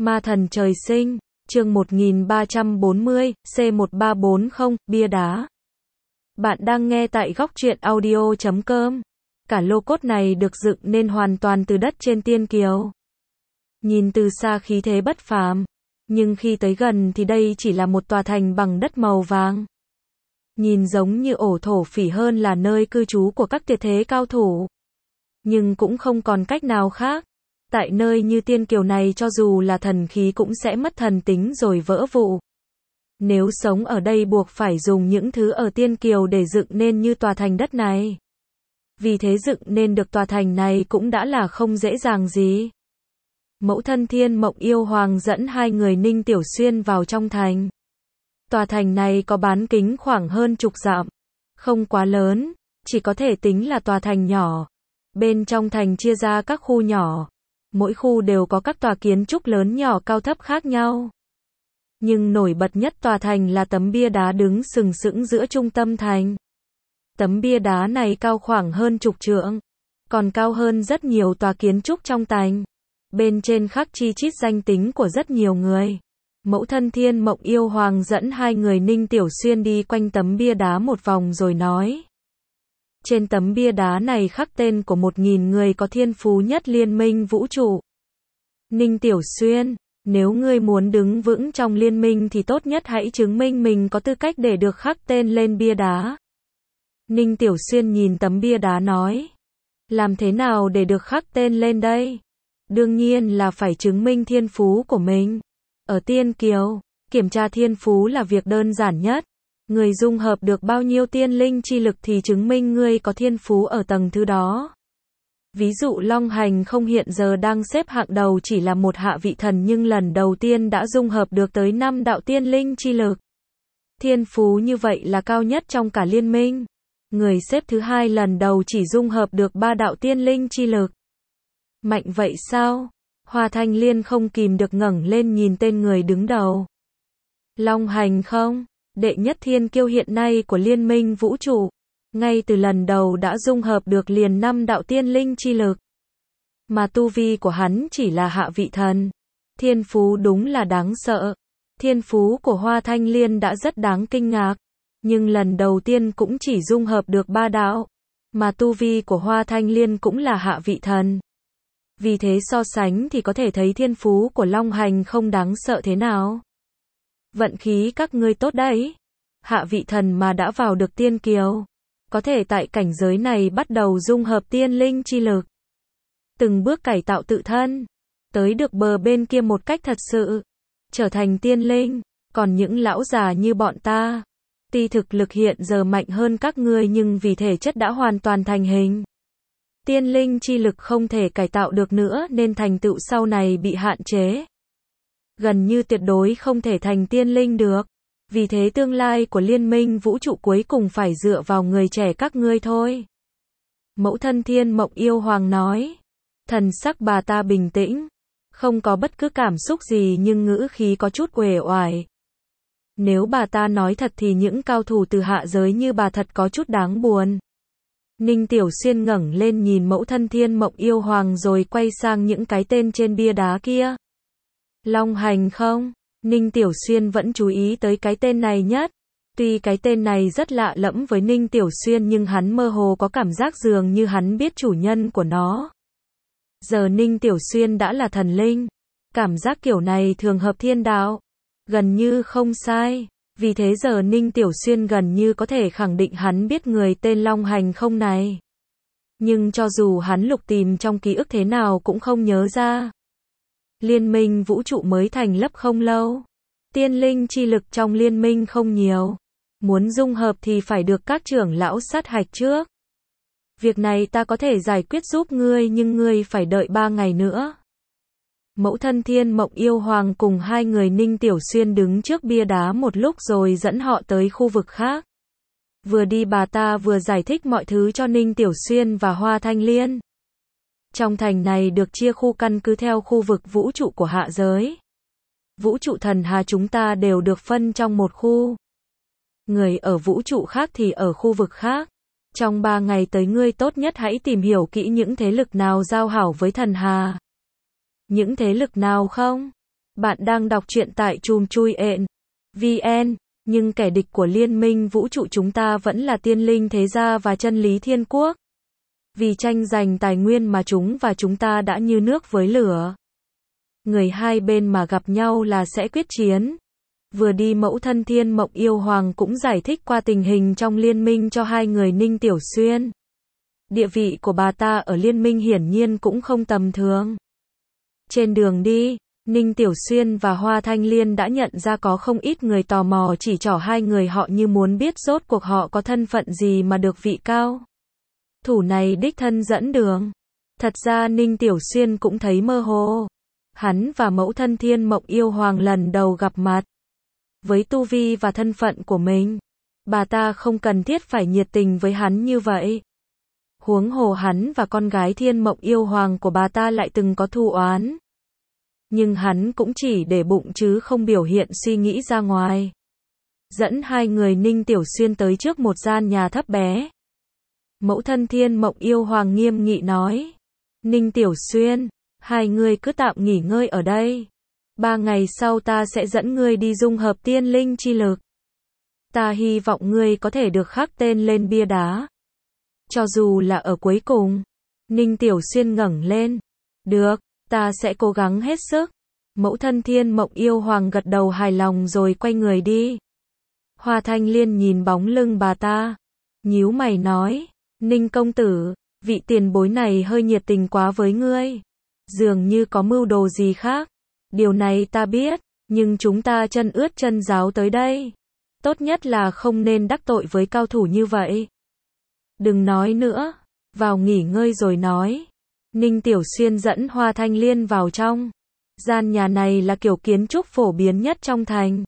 Ma thần trời sinh, chương 1340, C1340, bia đá. Bạn đang nghe tại góc truyện audio.com. Cả lô cốt này được dựng nên hoàn toàn từ đất trên Tiên Kiều. Nhìn từ xa khí thế bất phàm, nhưng khi tới gần thì đây chỉ là một tòa thành bằng đất màu vàng. Nhìn giống như ổ thổ phỉ hơn là nơi cư trú của các tuyệt thế cao thủ. Nhưng cũng không còn cách nào khác. Tại nơi như Tiên Kiều này cho dù là thần khí cũng sẽ mất thần tính rồi vỡ vụn. Nếu sống ở đây buộc phải dùng những thứ ở Tiên Kiều để dựng nên như tòa thành đất này. Vì thế dựng nên được tòa thành này cũng đã là không dễ dàng gì. Mẫu thân Thiên Mộng Yêu Hoàng dẫn hai người Ninh Tiểu Xuyên vào trong thành. Tòa thành này có bán kính khoảng hơn chục dặm. Không quá lớn, chỉ có thể tính là tòa thành nhỏ. Bên trong thành chia ra các khu nhỏ. Mỗi khu đều có các tòa kiến trúc lớn nhỏ cao thấp khác nhau. Nhưng nổi bật nhất tòa thành là tấm bia đá đứng sừng sững giữa trung tâm thành. Tấm bia đá này cao khoảng hơn chục trượng, còn cao hơn rất nhiều tòa kiến trúc trong thành. Bên trên khắc chi chít danh tính của rất nhiều người. Mẫu thân Thiên Mộng Yêu Hoàng dẫn hai người Ninh Tiểu Xuyên đi quanh tấm bia đá một vòng rồi nói. Trên tấm bia đá này khắc tên của 1000 người có thiên phú nhất liên minh vũ trụ. Ninh Tiểu Xuyên, nếu ngươi muốn đứng vững trong liên minh thì tốt nhất hãy chứng minh mình có tư cách để được khắc tên lên bia đá. Ninh Tiểu Xuyên nhìn tấm bia đá nói. Làm thế nào để được khắc tên lên đây? Đương nhiên là phải chứng minh thiên phú của mình. Ở Tiên Kiều, kiểm tra thiên phú là việc đơn giản nhất. Người dung hợp được bao nhiêu tiên linh chi lực thì chứng minh ngươi có thiên phú ở tầng thứ đó. Ví dụ Long Hành không hiện giờ đang xếp hạng đầu chỉ là một hạ vị thần nhưng lần đầu tiên đã dung hợp được tới 5 đạo tiên linh chi lực. Thiên phú như vậy là cao nhất trong cả liên minh. Người xếp thứ hai lần đầu chỉ dung hợp được 3 đạo tiên linh chi lực. Mạnh vậy sao? Hoa Thanh Liên không kìm được ngẩng lên nhìn tên người đứng đầu. Long Hành không? Đệ nhất thiên kiêu hiện nay của liên minh vũ trụ. Ngay từ lần đầu đã dung hợp được liền 5 đạo tiên linh chi lực. Mà tu vi của hắn chỉ là hạ vị thần. Thiên phú đúng là đáng sợ. Thiên phú của Hoa Thanh Liên đã rất đáng kinh ngạc. Nhưng lần đầu tiên cũng chỉ dung hợp được 3 đạo. Mà tu vi của Hoa Thanh Liên cũng là hạ vị thần. Vì thế so sánh thì có thể thấy thiên phú của Long Hành không đáng sợ thế nào. Vận khí các ngươi tốt đấy. Hạ vị thần mà đã vào được Tiên Kiều. Có thể tại cảnh giới này bắt đầu dung hợp tiên linh chi lực. Từng bước cải tạo tự thân. Tới được bờ bên kia một cách thật sự. Trở thành tiên linh. Còn những lão già như bọn ta. Tuy thực lực hiện giờ mạnh hơn các ngươi nhưng vì thể chất đã hoàn toàn thành hình. Tiên linh chi lực không thể cải tạo được nữa nên thành tựu sau này bị hạn chế. Gần như tuyệt đối không thể thành tiên linh được. Vì thế tương lai của liên minh vũ trụ cuối cùng phải dựa vào người trẻ các ngươi thôi. Mẫu thân Thiên Mộng Yêu Hoàng nói. Thần sắc bà ta bình tĩnh. Không có bất cứ cảm xúc gì nhưng ngữ khí có chút uể oải. Nếu bà ta nói thật thì những cao thủ từ hạ giới như bà thật có chút đáng buồn. Ninh Tiểu Xuyên ngẩng lên nhìn mẫu thân Thiên Mộng Yêu Hoàng rồi quay sang những cái tên trên bia đá kia. Long Hành không? Ninh Tiểu Xuyên vẫn chú ý tới cái tên này nhất. Tuy cái tên này rất lạ lẫm với Ninh Tiểu Xuyên nhưng hắn mơ hồ có cảm giác dường như hắn biết chủ nhân của nó. Giờ Ninh Tiểu Xuyên đã là thần linh. Cảm giác kiểu này thường hợp thiên đạo. Gần như không sai. Vì thế giờ Ninh Tiểu Xuyên gần như có thể khẳng định hắn biết người tên Long Hành không này. Nhưng cho dù hắn lục tìm trong ký ức thế nào cũng không nhớ ra. Liên minh vũ trụ mới thành lập không lâu. Tiên linh chi lực trong liên minh không nhiều. Muốn dung hợp thì phải được các trưởng lão sát hạch trước. Việc này ta có thể giải quyết giúp ngươi nhưng ngươi phải đợi 3 ngày nữa. Mẫu thân Thiên Mộng Yêu Hoàng cùng hai người Ninh Tiểu Xuyên đứng trước bia đá một lúc rồi dẫn họ tới khu vực khác. Vừa đi bà ta vừa giải thích mọi thứ cho Ninh Tiểu Xuyên và Hoa Thanh Liên. Trong thành này được chia khu căn cứ theo khu vực vũ trụ của hạ giới. Vũ trụ thần hà chúng ta đều được phân trong một khu. Người ở vũ trụ khác thì ở khu vực khác. Trong 3 ngày tới ngươi tốt nhất hãy tìm hiểu kỹ những thế lực nào giao hảo với thần hà. Những thế lực nào không? Bạn đang đọc truyện tại chùm chui vn, nhưng kẻ địch của liên minh vũ trụ chúng ta vẫn là tiên linh thế gia và chân lý thiên quốc. Vì tranh giành tài nguyên mà chúng ta đã như nước với lửa. Người hai bên mà gặp nhau là sẽ quyết chiến. Vừa đi mẫu thân Thiên Mộng Yêu Hoàng cũng giải thích qua tình hình trong liên minh cho hai người Ninh Tiểu Xuyên. Địa vị của bà ta ở liên minh hiển nhiên cũng không tầm thường. Trên đường đi, Ninh Tiểu Xuyên và Hoa Thanh Liên đã nhận ra có không ít người tò mò chỉ trỏ hai người họ như muốn biết rốt cuộc họ có thân phận gì mà được vị cao thủ này đích thân dẫn đường. Thật ra Ninh Tiểu Xuyên cũng thấy mơ hồ. Hắn và mẫu thân Thiên Mộng Yêu Hoàng lần đầu gặp mặt. Với tu vi và thân phận của mình, bà ta không cần thiết phải nhiệt tình với hắn như vậy. Huống hồ hắn và con gái Thiên Mộng Yêu Hoàng của bà ta lại từng có thù oán. Nhưng hắn cũng chỉ để bụng chứ không biểu hiện suy nghĩ ra ngoài. Dẫn hai người Ninh Tiểu Xuyên tới trước một gian nhà thấp bé. Mẫu thân Thiên Mộng Yêu Hoàng nghiêm nghị nói. Ninh Tiểu Xuyên, hai người cứ tạm nghỉ ngơi ở đây. 3 ngày sau ta sẽ dẫn ngươi đi dung hợp tiên linh chi lực. Ta hy vọng ngươi có thể được khắc tên lên bia đá. Cho dù là ở cuối cùng. Ninh Tiểu Xuyên ngẩng lên. Được, ta sẽ cố gắng hết sức. Mẫu thân Thiên Mộng Yêu Hoàng gật đầu hài lòng rồi quay người đi. Hoa Thanh Liên nhìn bóng lưng bà ta. Nhíu mày nói. Ninh công tử, vị tiền bối này hơi nhiệt tình quá với ngươi. Dường như có mưu đồ gì khác. Điều này ta biết, nhưng chúng ta chân ướt chân ráo tới đây. Tốt nhất là không nên đắc tội với cao thủ như vậy. Đừng nói nữa, vào nghỉ ngơi rồi nói. Ninh Tiểu Xuyên dẫn Hoa Thanh Liên vào trong. Gian nhà này là kiểu kiến trúc phổ biến nhất trong thành.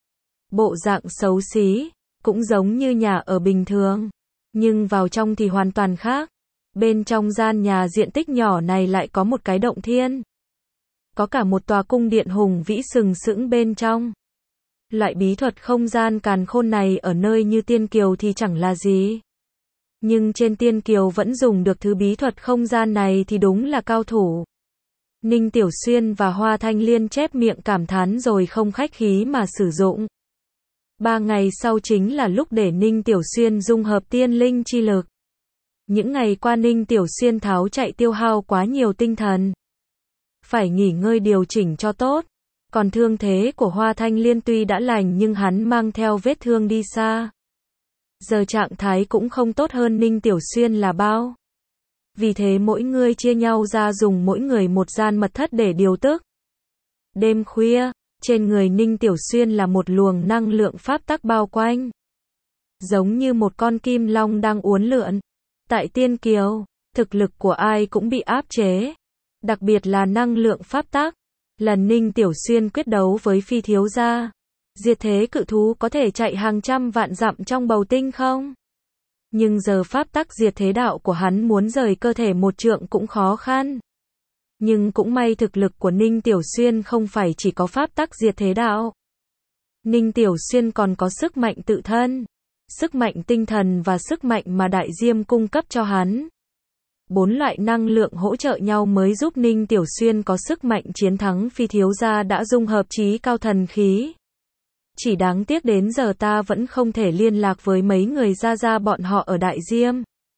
Bộ dạng xấu xí, cũng giống như nhà ở bình thường. Nhưng vào trong thì hoàn toàn khác. Bên trong gian nhà diện tích nhỏ này lại có một cái động thiên. Có cả một tòa cung điện hùng vĩ sừng sững bên trong. Loại bí thuật không gian càn khôn này ở nơi như Tiên Kiều thì chẳng là gì. Nhưng trên Tiên Kiều vẫn dùng được thứ bí thuật không gian này thì đúng là cao thủ. Ninh Tiểu Xuyên và Hoa Thanh Liên chép miệng cảm thán rồi không khách khí mà sử dụng. 3 ngày sau chính là lúc để Ninh Tiểu Xuyên dung hợp tiên linh chi lực. Những ngày qua Ninh Tiểu Xuyên tháo chạy tiêu hao quá nhiều tinh thần. Phải nghỉ ngơi điều chỉnh cho tốt. Còn thương thế của Hoa Thanh Liên tuy đã lành nhưng hắn mang theo vết thương đi xa. Giờ trạng thái cũng không tốt hơn Ninh Tiểu Xuyên là bao. Vì thế mỗi người chia nhau ra dùng mỗi người một gian mật thất để điều tức. Đêm khuya, trên người Ninh Tiểu Xuyên là một luồng năng lượng pháp tắc bao quanh. Giống như một con kim long đang uốn lượn. Tại Tiên Kiều, thực lực của ai cũng bị áp chế. Đặc biệt là năng lượng pháp tắc. Lần Ninh Tiểu Xuyên quyết đấu với Phi thiếu gia, diệt thế cự thú có thể chạy hàng trăm vạn dặm trong bầu tinh không? Nhưng giờ pháp tắc diệt thế đạo của hắn muốn rời cơ thể một trượng cũng khó khăn. Nhưng cũng may thực lực của Ninh Tiểu Xuyên không phải chỉ có pháp tắc diệt thế đạo. Ninh Tiểu Xuyên còn có sức mạnh tự thân, sức mạnh tinh thần và sức mạnh mà Đại Diêm cung cấp cho hắn. 4 loại năng lượng hỗ trợ nhau mới giúp Ninh Tiểu Xuyên có sức mạnh chiến thắng Phi thiếu gia đã dung hợp chí cao thần khí. Chỉ đáng tiếc đến giờ ta vẫn không thể liên lạc với mấy người gia bọn họ ở Đại Diêm.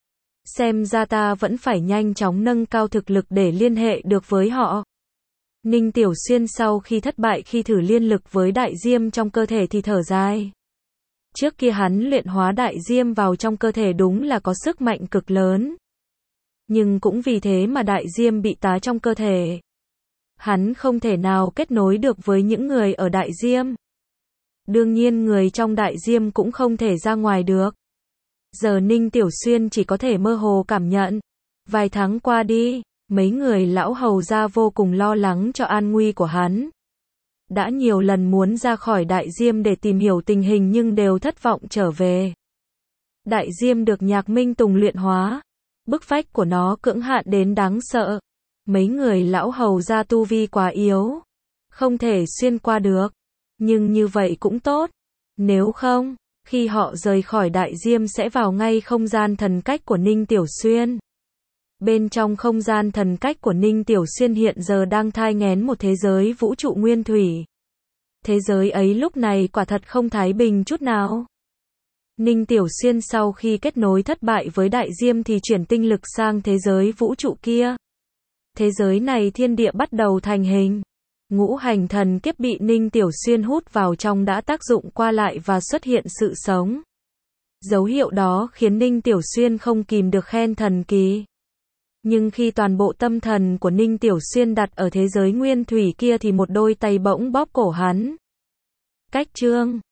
Xem ra ta vẫn phải nhanh chóng nâng cao thực lực để liên hệ được với họ. Ninh Tiểu Xuyên sau khi thất bại khi thử liên lực với Đại Diêm trong cơ thể thì thở dài. Trước kia hắn luyện hóa Đại Diêm vào trong cơ thể đúng là có sức mạnh cực lớn. Nhưng cũng vì thế mà Đại Diêm bị tá trong cơ thể. Hắn không thể nào kết nối được với những người ở Đại Diêm. Đương nhiên người trong Đại Diêm cũng không thể ra ngoài được. Giờ Ninh Tiểu Xuyên chỉ có thể mơ hồ cảm nhận. Vài tháng qua đi, mấy người lão hầu gia vô cùng lo lắng cho an nguy của hắn. Đã nhiều lần muốn ra khỏi Đại Diêm để tìm hiểu tình hình nhưng đều thất vọng trở về. Đại Diêm được Nhạc Minh Tùng luyện hóa. Bức phách của nó cưỡng hạn đến đáng sợ. Mấy người lão hầu gia tu vi quá yếu. Không thể xuyên qua được. Nhưng như vậy cũng tốt. Nếu không, khi họ rời khỏi Đại Diêm sẽ vào ngay không gian thần cách của Ninh Tiểu Xuyên. Bên trong không gian thần cách của Ninh Tiểu Xuyên hiện giờ đang thai nghén một thế giới vũ trụ nguyên thủy. Thế giới ấy lúc này quả thật không thái bình chút nào. Ninh Tiểu Xuyên sau khi kết nối thất bại với Đại Diêm thì chuyển tinh lực sang thế giới vũ trụ kia. Thế giới này thiên địa bắt đầu thành hình. Ngũ hành thần kiếp bị Ninh Tiểu Xuyên hút vào trong đã tác dụng qua lại và xuất hiện sự sống. Dấu hiệu đó khiến Ninh Tiểu Xuyên không kìm được khen thần kỳ. Nhưng khi toàn bộ tâm thần của Ninh Tiểu Xuyên đặt ở thế giới nguyên thủy kia thì một đôi tay bỗng bóp cổ hắn. Cách chương